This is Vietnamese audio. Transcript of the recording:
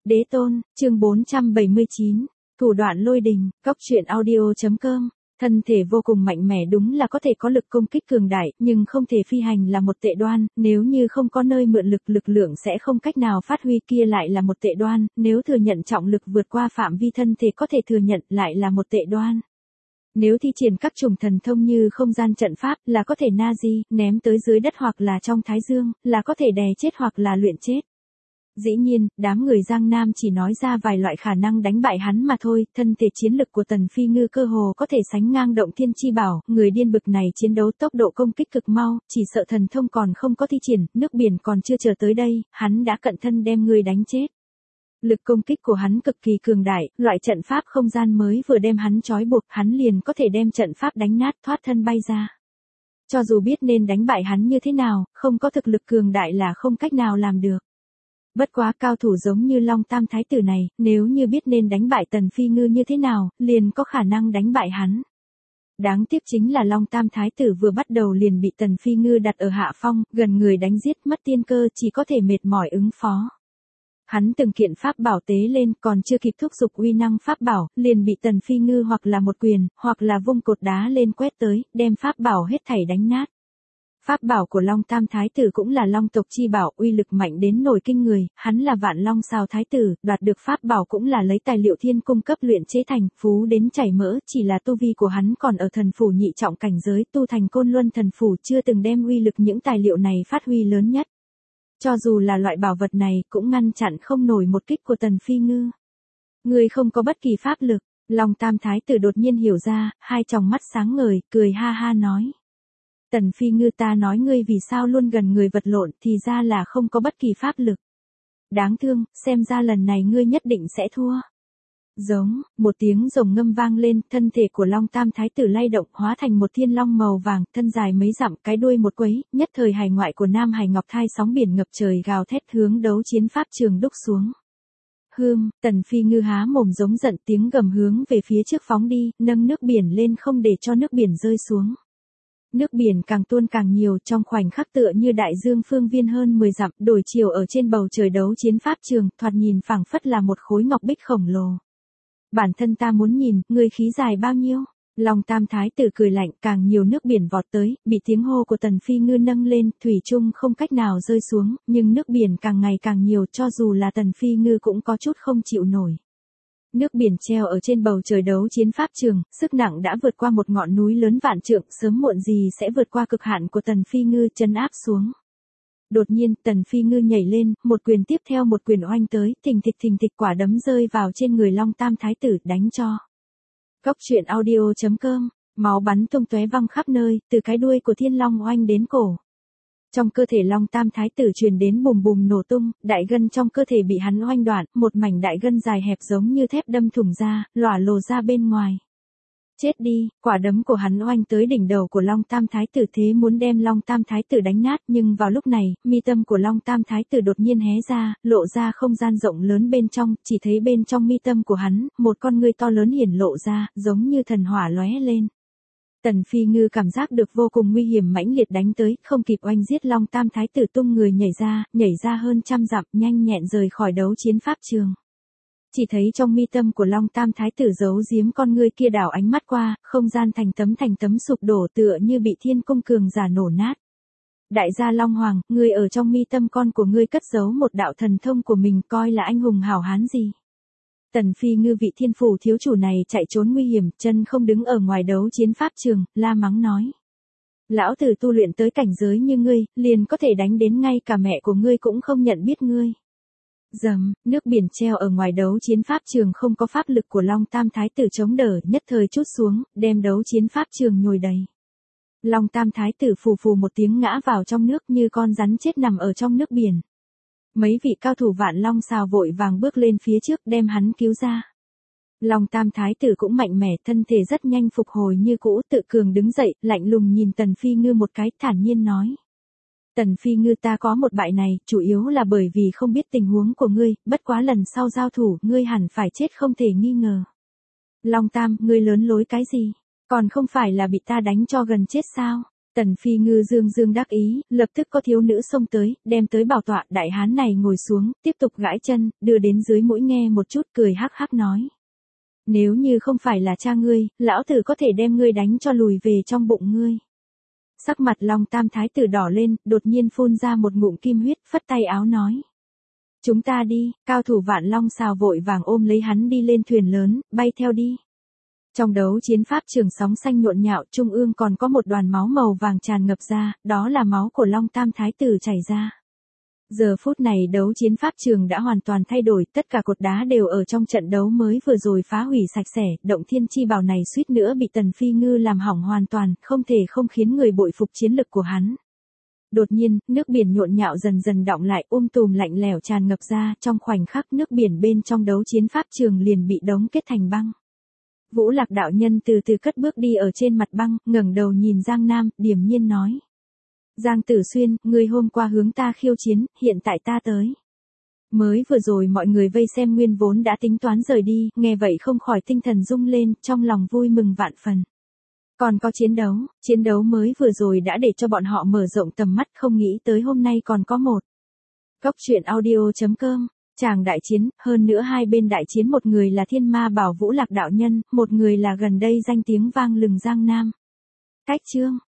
Đế tôn, chương 479, thủ đoạn lôi đình, cóc truyện audio.com. Thân thể vô cùng mạnh mẽ đúng là có thể có lực công kích cường đại, nhưng không thể phi hành là một tệ đoan, nếu như không có nơi mượn lực, lực lượng sẽ không cách nào phát huy, kia lại là một tệ đoan, nếu thừa nhận trọng lực vượt qua phạm vi thân thể có thể thừa nhận lại là một tệ đoan. Nếu thi triển các chủng thần thông như không gian trận pháp là có thể na di, ném tới dưới đất hoặc là trong thái dương, là có thể đè chết hoặc là luyện chết. Dĩ nhiên, đám người Giang Nam chỉ nói ra vài loại khả năng đánh bại hắn mà thôi, thân thể chiến lực của Tần Phi Ngư cơ hồ có thể sánh ngang Động Thiên Chi Bảo, người điên bực này chiến đấu tốc độ công kích cực mau, chỉ sợ thần thông còn không có thi triển, nước biển còn chưa chờ tới đây, hắn đã cận thân đem người đánh chết. Lực công kích của hắn cực kỳ cường đại, loại trận pháp không gian mới vừa đem hắn trói buộc, hắn liền có thể đem trận pháp đánh nát thoát thân bay ra. Cho dù biết nên đánh bại hắn như thế nào, không có thực lực cường đại là không cách nào làm được. Bất quá cao thủ giống như Long Tam Thái tử này, nếu như biết nên đánh bại Tần Phi Ngư như thế nào, liền có khả năng đánh bại hắn. Đáng tiếc chính là Long Tam Thái tử vừa bắt đầu liền bị Tần Phi Ngư đặt ở hạ phong, gần người đánh giết mất tiên cơ, chỉ có thể mệt mỏi ứng phó. Hắn từng kiện pháp bảo tế lên, còn chưa kịp thúc giục uy năng pháp bảo, liền bị Tần Phi Ngư hoặc là một quyền, hoặc là vung cột đá lên quét tới, đem pháp bảo hết thảy đánh nát. Pháp bảo của Long Tam Thái tử cũng là Long tộc chi bảo, uy lực mạnh đến nổi kinh người, hắn là Vạn Long Sao Thái tử, đoạt được pháp bảo cũng là lấy tài liệu thiên cung cấp luyện chế thành, phú đến chảy mỡ, chỉ là tu vi của hắn còn ở thần phủ nhị trọng cảnh giới, tu thành Côn Luân thần phủ chưa từng đem uy lực những tài liệu này phát huy lớn nhất. Cho dù là loại bảo vật này cũng ngăn chặn không nổi một kích của Tần Phi Ngư. Người không có bất kỳ pháp lực, Long Tam Thái tử đột nhiên hiểu ra, hai tròng mắt sáng ngời, cười ha ha nói. Tần Phi Ngư, ta nói ngươi vì sao luôn gần người vật lộn, thì ra là không có bất kỳ pháp lực. Đáng thương, xem ra lần này ngươi nhất định sẽ thua. Giống, một tiếng rồng ngâm vang lên, thân thể của Long Tam Thái tử lay động, hóa thành một thiên long màu vàng, thân dài mấy dặm, cái đuôi một quấy, nhất thời hải ngoại của Nam Hải Ngọc Thai sóng biển ngập trời gào thét hướng đấu chiến pháp trường đúc xuống. Tần Phi Ngư há mồm giống giận, tiếng gầm hướng về phía trước phóng đi, nâng nước biển lên không để cho nước biển rơi xuống. Nước biển càng tuôn càng nhiều, trong khoảnh khắc tựa như đại dương phương viên hơn 10 dặm, đổi chiều ở trên bầu trời đấu chiến pháp trường, thoạt nhìn phảng phất là một khối ngọc bích khổng lồ. Bản thân ta muốn nhìn, người khí dài bao nhiêu? Long Tam Thái tử cười lạnh, càng nhiều nước biển vọt tới, bị tiếng hô của Tần Phi Ngư nâng lên, thủy chung không cách nào rơi xuống, nhưng nước biển càng ngày càng nhiều, cho dù là Tần Phi Ngư cũng có chút không chịu nổi. Nước biển treo ở trên bầu trời đấu chiến pháp trường, sức nặng đã vượt qua một ngọn núi lớn vạn trượng, sớm muộn gì sẽ vượt qua cực hạn của Tần Phi Ngư, trấn áp xuống. Đột nhiên, Tần Phi Ngư nhảy lên, một quyền tiếp theo một quyền oanh tới, thình thịch quả đấm rơi vào trên người Long Tam Thái tử, đánh cho. Cóc truyện audio.com, máu bắn tung tóe văng khắp nơi, từ cái đuôi của thiên long oanh đến cổ. Trong cơ thể Long Tam Thái tử truyền đến bùm bùm nổ tung, đại gân trong cơ thể bị hắn oanh đoạn, một mảnh đại gân dài hẹp giống như thép đâm thủng ra, lòa lồ ra bên ngoài. Chết đi, quả đấm của hắn oanh tới đỉnh đầu của Long Tam Thái tử, thế muốn đem Long Tam Thái tử đánh nát, nhưng vào lúc này, mi tâm của Long Tam Thái tử đột nhiên hé ra, lộ ra không gian rộng lớn bên trong, chỉ thấy bên trong mi tâm của hắn, một con ngươi to lớn hiển lộ ra, giống như thần hỏa lóe lên. Tần Phi Ngư cảm giác được vô cùng nguy hiểm mãnh liệt đánh tới, không kịp oanh giết Long Tam Thái tử, tung người nhảy ra hơn trăm dặm, nhanh nhẹn rời khỏi đấu chiến pháp trường. Chỉ thấy trong mi tâm của Long Tam Thái tử giấu giếm con ngươi kia đảo ánh mắt qua, không gian thành tấm sụp đổ tựa như bị thiên cung cường giả nổ nát. Đại gia Long Hoàng, ngươi ở trong mi tâm con của ngươi cất giấu một đạo thần thông của mình, coi là anh hùng hảo hán gì? Tần Phi Ngư vị thiên phủ thiếu chủ này chạy trốn nguy hiểm, chân không đứng ở ngoài đấu chiến pháp trường, la mắng nói. Lão tử tu luyện tới cảnh giới như ngươi, liền có thể đánh đến ngay cả mẹ của ngươi cũng không nhận biết ngươi. Dầm, nước biển treo ở ngoài đấu chiến pháp trường không có pháp lực của Long Tam Thái tử chống đỡ, nhất thời trút xuống, đem đấu chiến pháp trường nhồi đầy. Long Tam Thái tử phù một tiếng ngã vào trong nước như con rắn chết nằm ở trong nước biển. Mấy vị cao thủ Vạn Long Sao vội vàng bước lên phía trước đem hắn cứu ra. Long Tam Thái tử cũng mạnh mẽ, thân thể rất nhanh phục hồi như cũ, tự cường đứng dậy, lạnh lùng nhìn Tần Phi Ngư một cái, thản nhiên nói. Tần Phi Ngư, ta có một bại này, chủ yếu là bởi vì không biết tình huống của ngươi, bất quá lần sau giao thủ, ngươi hẳn phải chết không thể nghi ngờ. Long Tam, ngươi lớn lối cái gì? Còn không phải là bị ta đánh cho gần chết sao? Tần Phi Ngư dương dương đắc ý, lập tức có thiếu nữ xông tới, đem tới bảo tọa, đại hán này ngồi xuống, tiếp tục gãi chân, đưa đến dưới mũi nghe một chút, cười hắc hắc nói. Nếu như không phải là cha ngươi, lão tử có thể đem ngươi đánh cho lùi về trong bụng ngươi. Sắc mặt Long Tam Thái tử đỏ lên, đột nhiên phun ra một ngụm kim huyết, phất tay áo nói. Chúng ta đi, cao thủ Vạn Long xào vội vàng ôm lấy hắn đi lên thuyền lớn, bay theo đi. Trong đấu chiến pháp trường sóng xanh nhộn nhạo, trung ương còn có một đoàn máu màu vàng tràn ngập ra, đó là máu của Long Tam Thái tử chảy ra. Giờ phút này đấu chiến pháp trường đã hoàn toàn thay đổi, tất cả cột đá đều ở trong trận đấu mới vừa rồi phá hủy sạch sẽ, động thiên chi bảo này suýt nữa bị Tần Phi Ngư làm hỏng hoàn toàn, không thể không khiến người bội phục chiến lực của hắn. Đột nhiên, nước biển nhộn nhạo dần dần đọng lại, tùm lạnh lẽo tràn ngập ra, trong khoảnh khắc nước biển bên trong đấu chiến pháp trường liền bị đóng kết thành băng. Vũ Lạc đạo nhân từ từ cất bước đi ở trên mặt băng, ngẩng đầu nhìn Giang Nam, điềm nhiên nói. Giang Tử Xuyên, ngươi hôm qua hướng ta khiêu chiến, hiện tại ta tới. Mới vừa rồi mọi người vây xem nguyên vốn đã tính toán rời đi, nghe vậy không khỏi tinh thần rung lên, trong lòng vui mừng vạn phần. Còn có chiến đấu mới vừa rồi đã để cho bọn họ mở rộng tầm mắt, không nghĩ tới hôm nay còn có một. Cốc truyện audio.com, tràng đại chiến, hơn nữa hai bên đại chiến, một người là Thiên Ma Bảo Vũ Lạc đạo nhân, một người là gần đây danh tiếng vang lừng Giang Nam. Cách chương